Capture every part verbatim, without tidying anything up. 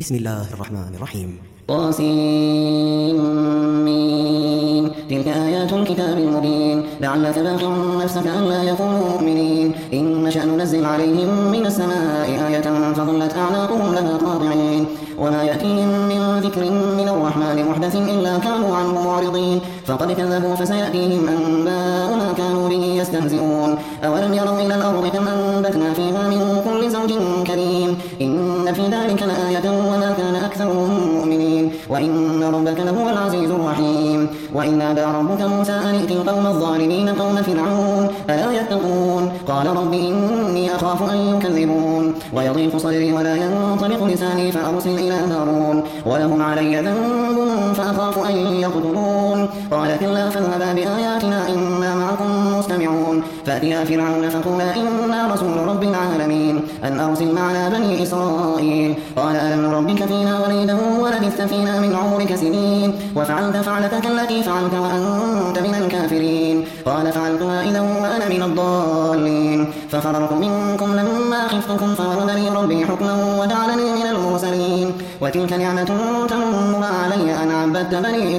بسم الله الرحمن الرحيم. طاسين تلك آيات الكتاب المبين لعلك باخع نفسك ألا يكونوا مؤمنين إن نشأ ننزل عليهم من السماء آية فظلت أعناقهم لها خاضعين وما يأتيهم من ذكر من الرحمن محدث إلا كانوا عنه معرضين فقد كذبوا فسيأتيهم أنباء ما كانوا به يستهزئون أولم يروا إلى الأرض كم أنبتنا فيها من كل زوج كريم إن في ذلك لآية وما كان أكثرهم مؤمنين وإن ربك لهو العزيز الرحيم وإذ نادى ربك موسى أن ائت القوم الظالمين قوم فرعون ألا يتقون قال رب إني أخاف أن يكذبون ويضيق صدري ولا ينطلق لساني فأرسل إلى هارون ولهم علي ذنب فأخاف أن يقتلون قال كلا فاذهبا بآياتنا إنا معكم مستمعون فأتيا فرعون فقولا إنا رسول رب العالمين أن أرسل معنا بني إسرائيل قال ألم نربك فينا وليدا ولبثت فينا من عمرك سنين وفعلت فعلتك التي فعلت وأنت من الكافرين قال فعلتها إذا وأنا من الضالين ففررت منكم لما خفتكم فوهب لي ربي حكما وجعلني من المرسلين وتلك نعمة تمنها علي أن عبدت بني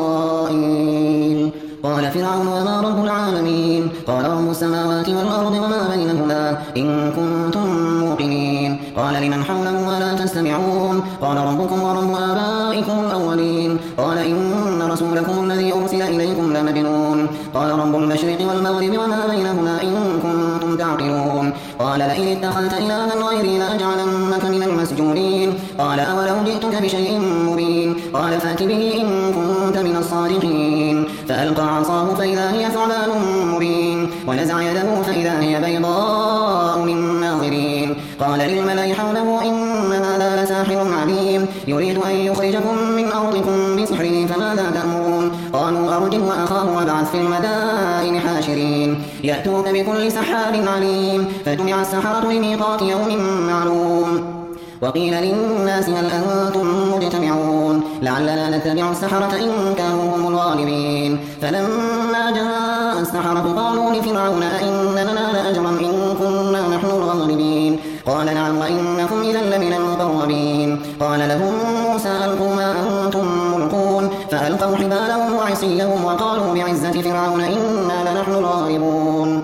إسرائيل قال فرعون وما رب العالمين قال رب السماوات والأرض وما بينهما إن كنتم موقنين قال لمن حوله ولا تستمعون قال ربكم ورب آبائكم الأولين قال إن رسولكم الذي أرسل إليكم لمجنون قال رب المشرق والمغرب وما بينهما إن كنتم تعقلون قال لئن اتخذت إلها غيري لأجعلنك من المسجونين قال أولو جئتك بشيء مبين قال فأت به إن كنت من الصادقين فألقى عصاه فإذا هي ثعبان مبين ونزع يده فإذا هي بيضاء للناظرين قال للملأ حوله إن هذا لساحر عليم يريد أن يخرجكم من أرضكم بسحره فماذا تأمرون قالوا أرجه وأخاه وابعث في المدائن حاشرين يأتوك بكل سحار عليم فجمع السحرة لميقات يوم معلوم وقيل للناس هل أنتم مجتمعون لعلنا نتبع السحرة إن كانوا هم الغالبين فلما جاء السحرة قالوا لفرعون أئن لنا لأجرا إن كنا نحن الغالبين قال نعم وإنكم إذا لمن المقربين قال لهم موسى ألقوا ما أنتم ملقون فألقوا حبالهم وعصيهم وقالوا بعزة فرعون إنا لنحن الغالبون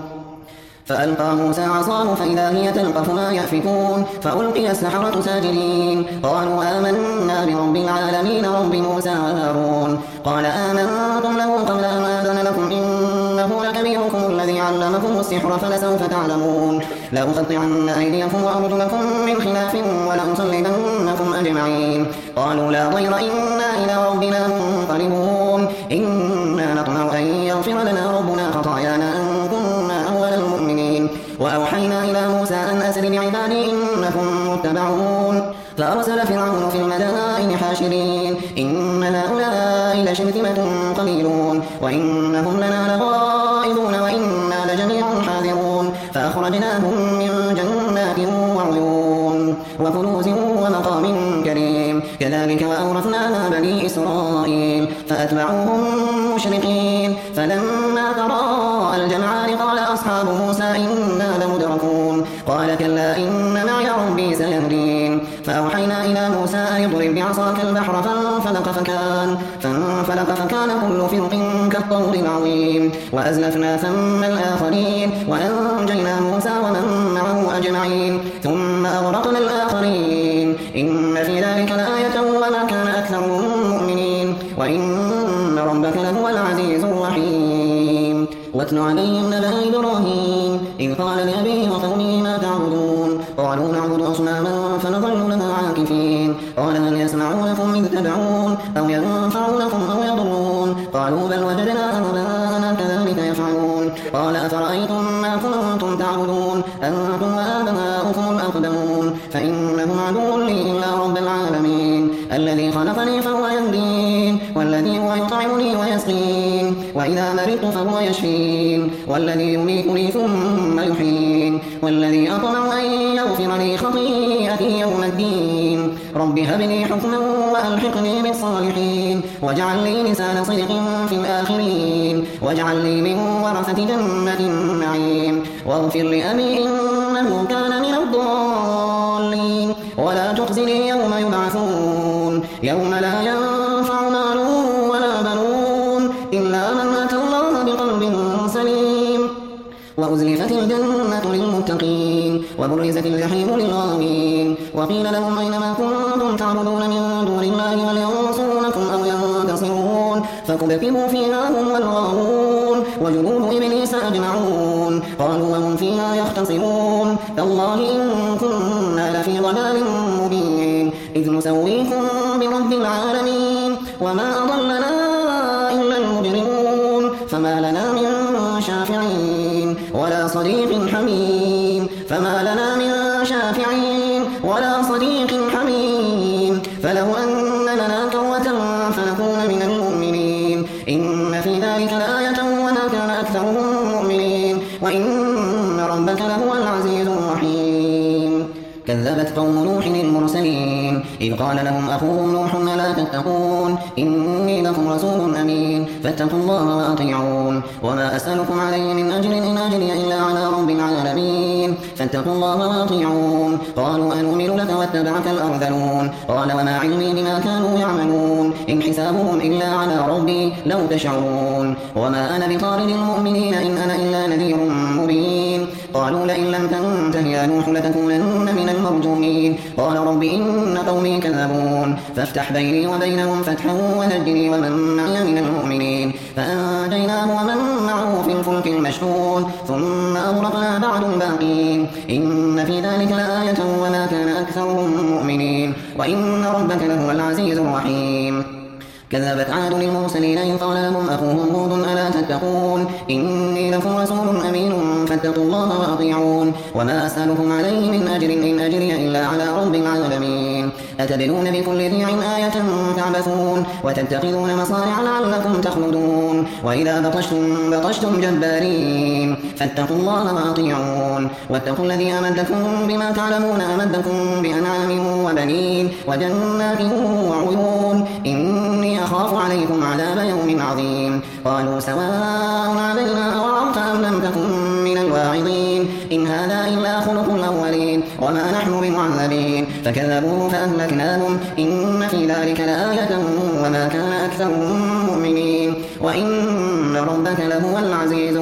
فألقى موسى عصاه فإذا هي تلقف ما يأفكون فألقي السحرة ساجدين قالوا آمنا برب العالمين رب موسى وهارون قال آمنتم له قبل أن آذن لكم إنه لكبيركم الذي علمكم السحر فلسوف تعلمون لأقطعن أيديكم وأرجلكم من خلاف ولأصلبنكم أجمعين قالوا لا ضير إنا إلى ربنا منقلبون إنا نطمع أن يغفر لنا ربنا خطايانا أن كنا أول المؤمنين وأوحينا إلى موسى أن أسر بعبادي إنكم متبعون فأرسل فرعون في المدائن حاشرين إن هؤلاء لشرذمة قليلون وإنهم لنا لغائظون وإنا لجميع حاذرون فأخرجناهم من جنات وعيون وكنوز ومقام كريم كذلك وأورثناها بني إسرائيل فأتبعوهم مشرقين فلما تراءى الجمعان قال أصحاب موسى إنا لمدركون قال كلا إن معي ربي سيهدين فأوحينا إلى موسى أن اضرب بعصاك البحر فانفلق فكان فانفلق فكان كل فرق كالطور العظيم وأزلفنا ثم الآخرين وأنجينا موسى ومن معه أجمعين ثم أغرقنا الآخرين إن في ذلك لآية وما كان أكثرهم مؤمنين وإن ربك لهو العزيز الرحيم واتل عليهم نبأ إبراهيم إذ قال لأبيه وقومه ما تعبدون قالوا نعبد أصناما فنظل لها عاكفين قال هل يسمعونكم إذ تدعون أو ينفعونكم أو يضرون قالوا بل وجدنا آباءنا كذلك يفعلون قال أفرأيتم ما كنتم تعبدون أنتم وآباؤكم الأقدمون فإنهم عدو لي إلا رب العالمين الذي خلقني فهو يهدين والذي هو يطعمني ويسقين وإذا مرضت فهو يشفين والذي يميتني ثم يحيين والذي أطمع أن يغفر لي خطيئتي يوم الدين رب هب لي حكما وألحقني بالصالحين واجعل لي لسان صدق في الآخرين واجعل لي من ورثة جنة النعيم واغفر لأبي إنه كان من الضالين ولا تخزي وأخزني يوم يبعثون يوم لا ينفع مال ولا بنون إلا من أتى الله بقلب سليم وأزلفت الجنة للمتقين وبرزت الجحيم للغاوين وقيل لهم أين ما كنتم تعبدون من دون الله هل ينصرونكم أو ينتصرون فكبكبوا فيها هم والغاوون وجنود إبليس أجمعون قالوا وهم فيها يختصمون تالله إن كنا لفي ضلال مبين إذ نسويكم برب العالمين وما أضلنا إلا المجرمون فما لنا من شافعين ولا صديق حميم فما لنا من شافعين ولا صديق حميم فلو أن لنا كرة فنكون من المؤمنين إن في ذلك لآية وما كان أكثرهم مؤمنين وإن ربك لهو العزيز الرحيم كذبت قوم نوح المرسلين إذ قال لهم أخوهم نوح ألا تتقون إني لكم رسول أمين فاتقوا الله وأطيعون وما أسألكم عليه من أجر إن أجري إلا على رب العالمين فاتقوا الله وأطيعون قالوا أنؤمن لك واتبعك الأرذلون قال وما علمي بما كانوا يعملون إن حسابهم إلا على ربي لو تشعرون وما أنا بطارد المؤمنين إن أنا إلا نذير مبين قالوا لئن لم تنته يا نوح لتكونن من المرجومين قال رب إن قومي كذبون فافتح بيني وبينهم فتحا ونجني ومن معي من المؤمنين فأنجيناه ومن معه في الفلك المشحون ثم أغرقنا بعد الباقين إن في ذلك لآية وما كان أكثرهم مؤمنين وإن ربك لهو العزيز الرحيم كذبت عاد للمرسلين إذ قال لهم أخوهم هود ألا تتقون إني لكم رسول أمين فاتقوا الله وأطيعون وما أسألكم عليه من أجر إن أجري إلا على رب العالمين أتبنون بكل ريع آية تعبثون وتتخذون مصارع لعلكم تخلدون وإذا بطشتم بطشتم جبارين فاتقوا الله وأطيعون واتقوا الذي أمدكم بما تعلمون أمدكم بأنعام وبنين وجنات وعيون إني أخاف عليكم عذاب يوم عظيم قالوا سواء علينا أوعظت أم لم تكن من الواعظين إن هذا إلا خلق الأولين وما نحن بمعذبين فكذبوه فأهلكناهم إن في ذلك لآية وما كان أكثرهم مؤمنين وإن ربك لهو العزيز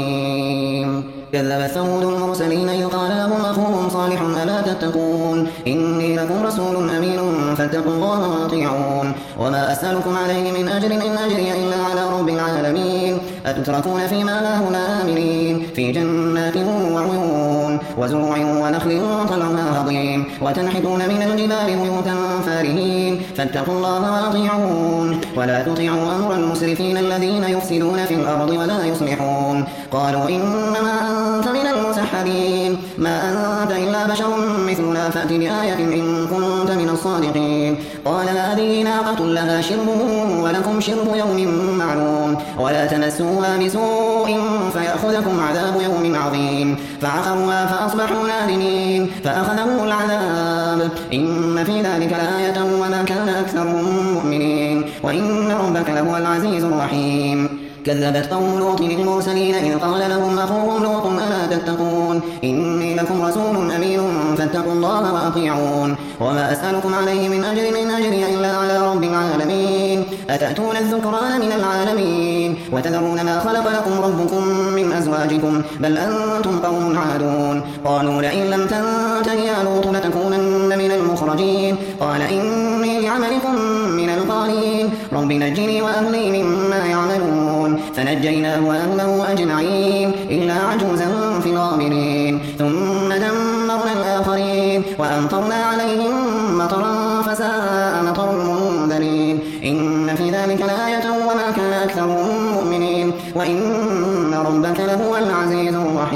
الرحيم كذبت ثمود المرسلين إذ قال لهم أخوهم صالح ألا تتقون إني لكم رسول أمين فاتقوا الله وأطيعون وما أسألكم عليه من أجر إن أجري إلا على رب العالمين أتتركون فيما لا آمنين في جنات وعيون وزروع ونخل طلعها هضيم وتنحتون من الجبال بيوتا فارهين فاتقوا الله وأطيعون ولا تطيعوا أمر المسرفين الذين يفسدون في الأرض ولا يصلحون قالوا إنما أنت من المسحرين ما أنت إلا بشر مثلنا فأت بآية إن كنت من الصادقين قال هذه ناقة لها شرب ولكم شرب يوم معلوم ولا تمسوها بسوء فيأخذكم عذاب يوم عظيم فعقروها فأصبحوا نادمين فأخذهم العذاب إن في ذلك لآية وما كان أكثرهم مؤمنين وإن ربك لهو العزيز الرحيم كذبت قوم لوط المرسلين إذ قال لهم أخوهم لوط ألا تتقون إني لكم رسول أمين فاتقوا الله وأطيعون وما أسألكم عليه من أجر من أجري إلا على رب العالمين أتأتون الذكران من العالمين وتذرون ما خلق لكم ربكم من أزواجكم بل أنتم قوم عادون قالوا لئن لم تنته يا لوط لتكونن من المخرجين قال إني لعملكم من القالين رب نجني وأهلي مما يعملون فنجيناه وأهله أجمعين إلا عجوزا في الغابرين ثم دمرنا الآخرين وأمطرنا عليهم مطرا فساء مطر المنذرين إن في ذلك لآية وما كان أكثرهم مؤمنين وإن ربك لهو العزيز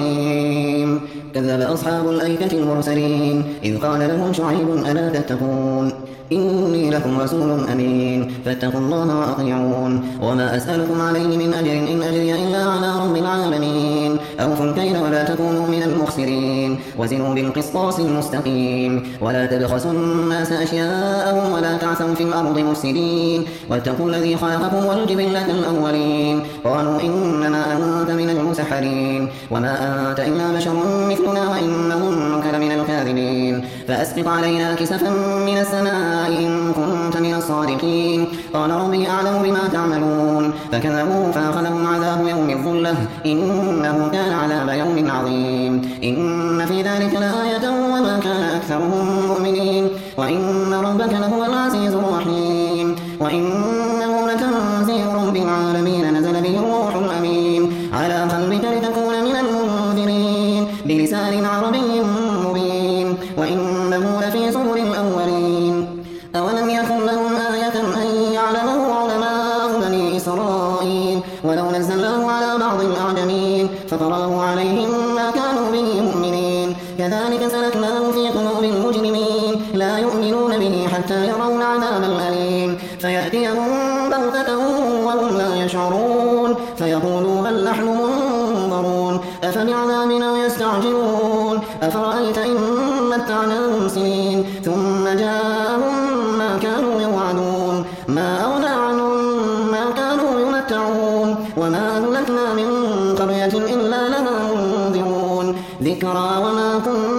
الرحيم كذب أصحاب الأيكة المرسلين إذ قال لهم شعيب ألا تتقون إني لكم رسول أمين فاتقوا الله وأطيعون وما أسألكم عليه من أجر إن أجري إلا على رب العالمين أوفوا الكيل ولا تكونوا من المخسرين وزنوا بالقسطاس المستقيم ولا تبخسوا الناس أشياءهم ولا تعثوا في الأرض مفسدين واتقوا الذي خلقكم والجبلة الأولين قالوا إنما أنت من المسحرين وما أنت إلا بشر مثلنا وإنهم لمن الكاذبين فأسقط علينا كسفا من السماء إن كنت من الصادقين قال ربي أعلم بما تعملون فكذبوه فأخذهم عذاب يوم الظلة إنه كان عذاب يوم عظيم إن في ذلك لآية وما كان أكثرهم مؤمنين وإن ربك لهو العزيز الرحيم وإنه لتنزيل رب العالمين نزل به الروح الأمين على قلبك لتكون من المنذرين بلسان عربي مبين وإنه لفي زبر الأولين أولم يكن لهم آية أن يعلمه علماء بني إسرائيل ولو نزلناه على بعض الأعجمين فقرأه عليهم ما كانوا به مؤمنين كذلك سلكناه في قلوب المجرمين لا يؤمنون به حتى يروا العذاب الأليم فيأتيهم بغتة وهم لا يشعرون فيقولوا بل نحن منظرون أفبعذابنا يستعجلون أفرأيت إن متعناهم سنين ثم جاءهم ما كانوا يوعدون ما أغنى عنهم ما كانوا يمتعون وما أهلكنا من قرية إلا لها منذرون ذكرى وما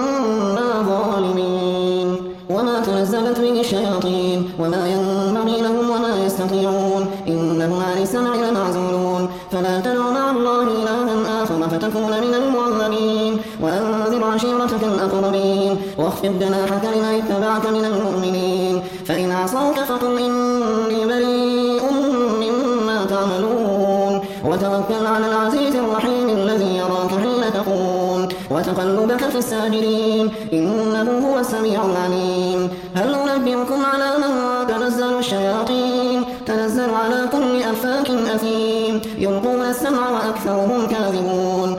كنا ظالمين وما تنزلت به الشياطين وما ينبغي لهم وما يستطيعون إنهم عن السمع لمعزولون فلا تدع مع الله إلها آخر فتكون من المعذبين وأنذر عشيرتك الأقربين واخفض جناحك لمن اتبعك من المؤمنين فإن عصوك فقل إني بريء مما تعملون وتوكل على العزيز الرحيم الذي يراك حين تقوم وتقلبك في الساجدين إنه هو السميع العليم هل ننبئكم على من تنزل الشياطين تنزل على كل أفاك أثيم يلقون السمع وأكثرهم كاذبون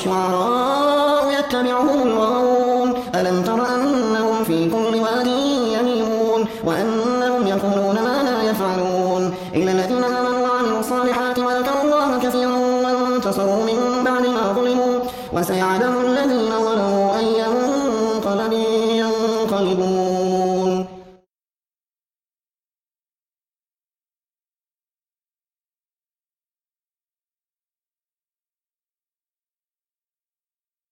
والشعراء يتبعهم الغاوون ألم تر أنهم في كل واد يميمون وأنهم يقولون ما لا يفعلون إلا الذين آمنوا وعملوا الصالحات وذكروا الله كثيرا وانتصروا من بعد ما ظلموا وسيعلم الذين ظلموا